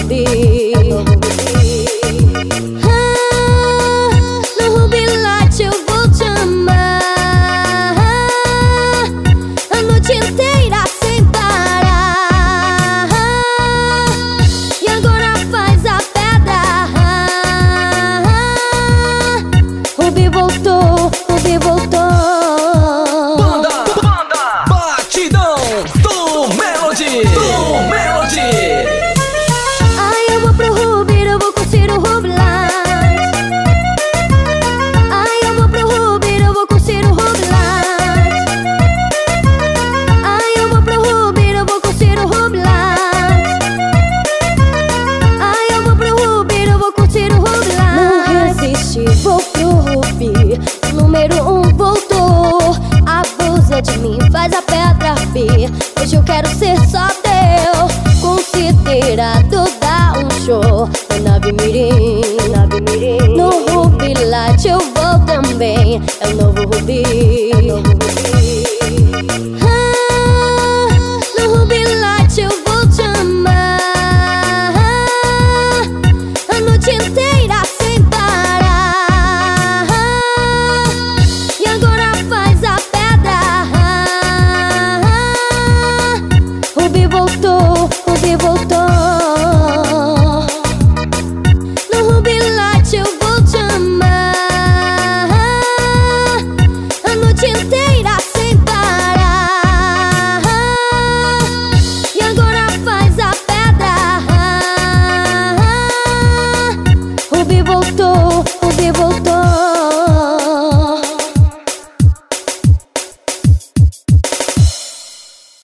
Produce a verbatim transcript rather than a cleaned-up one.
Rubi. Ah, no Rubi Light eu vou te amar a noite inteira sem parar. E agora faz a pedra. Rubi voltou, Rubi voltou. Vou pro Rubi, número um voltou. Abusa de mim, faz a pedra vir. Hoje eu quero ser só teu. Considerado dar um show na nave mirim, nave mirim. No Rubi Light eu vou também. É o novo Rubi, é o novo Rubi.